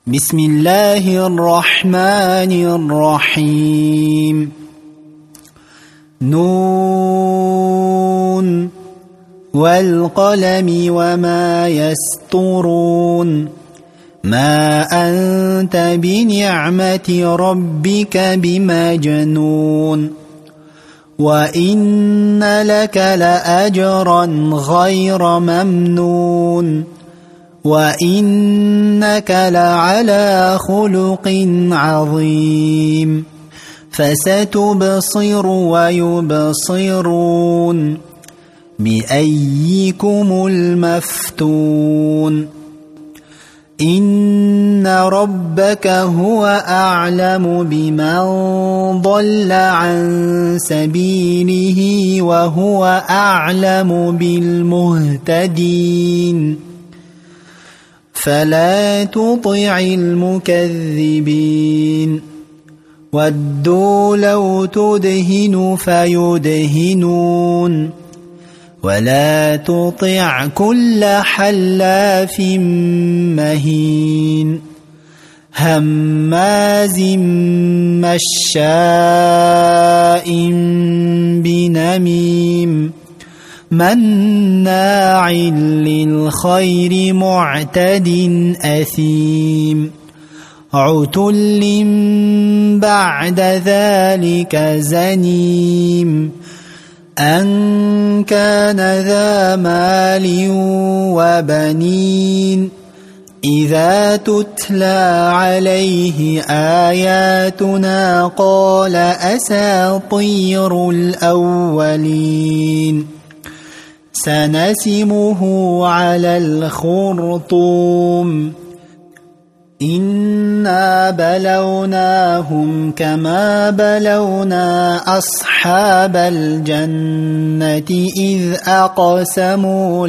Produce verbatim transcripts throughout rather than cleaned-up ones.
بسم الله الرحمن الرحيم نون والقلم وما يسطرون ما أنت بنعمة ربك بمجنون وإن لك لأجرا غير ممنون وإنك لعلى خلق عظيم فستبصر ويبصرون بأيكم المفتون إن ربك هو أعلم بمن ضل عن سبيله وهو أعلم بالمهتدين فلا تطع المكذبين ودوا لو تدهن فيدهنون ولا تطع كل حلاف مهين هماز مشاء بنميم مناع للخير معتد أثيم عتل بعد ذلك زنيم أن كان ذا مال وبنين إذا تتلى عليه آياتنا قال أساطير الأولين سنسمه على الخرطوم إنا بلوناهم كما بلونا أصحاب الجنة إذ أقسموا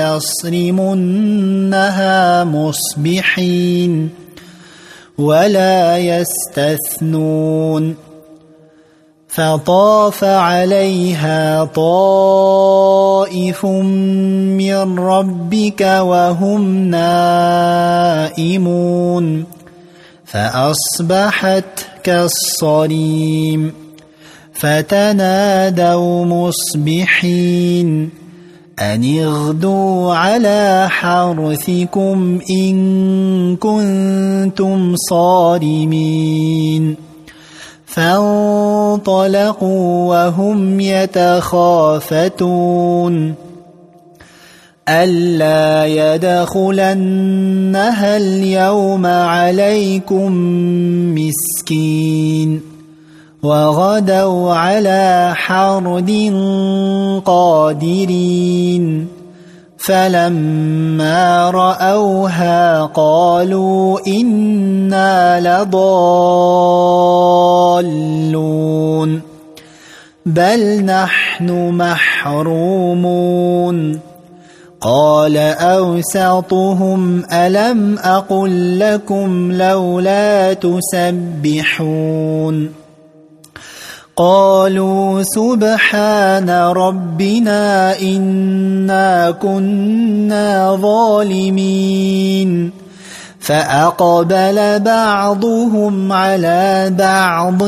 ليصرمنها مصبحين ولا يستثنون فطاف عليها طائف من ربك وهم نائمون فأصبحت كالصريم فتنادوا مصبحين أن اغدوا على حرثكم إن كنتم صارمين فانطلقوا وهم يتخافتون ألا يدخلنها اليوم عليكم مسكين وغدوا على حرد قادرين فلما رأوها قالوا إنا لضالون بل نحن محرومون قال أوسطهم ألم أقل لكم لولا تسبحون قالوا سبحان ربنا إنا كنا ظالمين فأقبل بعضهم على بعض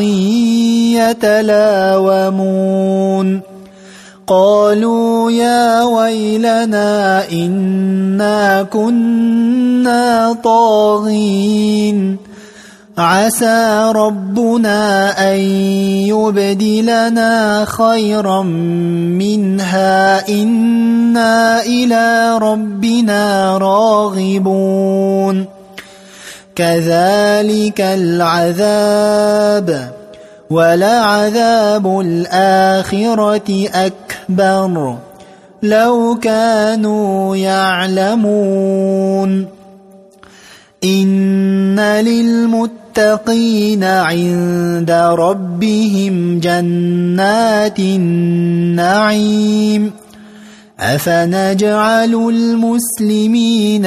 يتلاومون قالوا يا ويلنا إنا كنا طاغين عسى ربنا أن يبدلنا خيرا منها إنا إلى ربنا راغبون كذلك العذاب ولعذاب الآخرة أكبر لو كانوا يعلمون إن للمتقين عند ربهم جنات النعيم أفنجعل المسلمين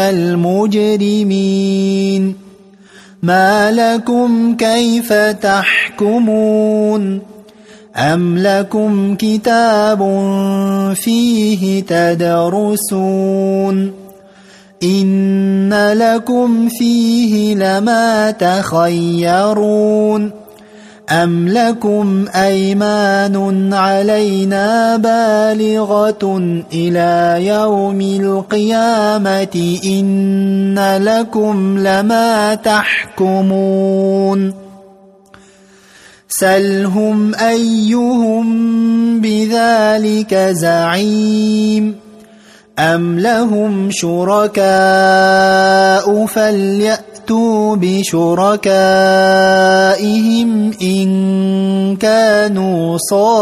كالمجرمين ما لكم كيف تحكمون أم لكم كتاب فيه تدرسون إن لكم فيه لما تخيرون أم لكم أيمان علينا بالغة إلى يوم القيامة إن لكم لما تحكمون سلهم أيهم بذلك زعيم أم لهم شركاء فليأتوا بشركائهم إن كانوا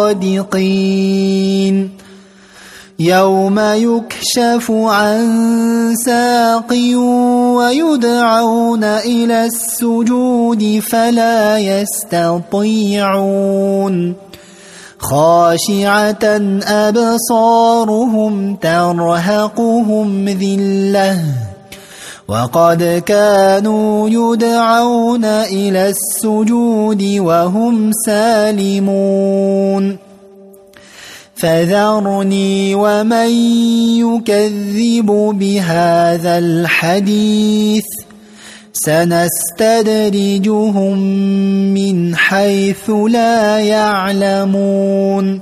صادقين يوم يكشف عن ساق ويدعون إلى السجود فلا يستطيعون خاشعة أبصارهم ترهقهم ذلة وقد كانوا يدعون إلى السجود وهم سالمون فذرني ومن يكذب بهذا الحديث سنستدرجهم من حيث لا يعلمون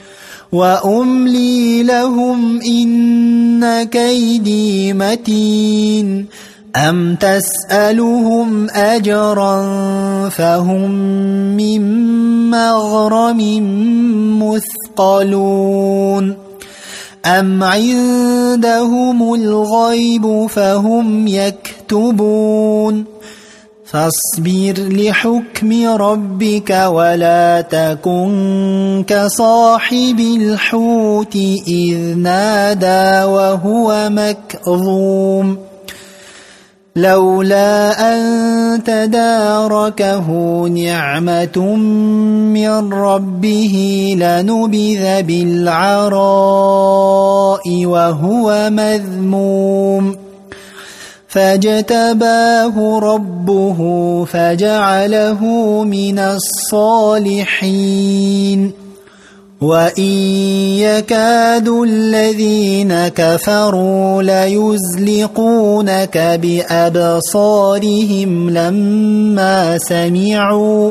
وأملي لهم إن كيدي متين أم تسألهم أجرا فهم من مغرم مثقلون أم عندهم الغيب فهم يكتبون فاصبر لحكم ربك ولا تكن كصاحب الحوت إذ نادى وهو مكظوم لولا أن تداركه نعمة من ربه لنبذ بالعراء وهو مذموم فاجتباه ربه فجعله من الصالحين وإن يكاد الذين كفروا ليزلقونك بأبصارهم لما سمعوا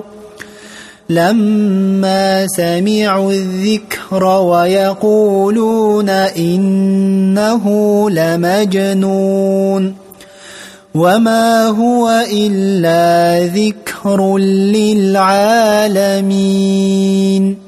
لما سمعوا الذكر ويقولون إنه لمجنون وما هو إلا ذكر للعالمين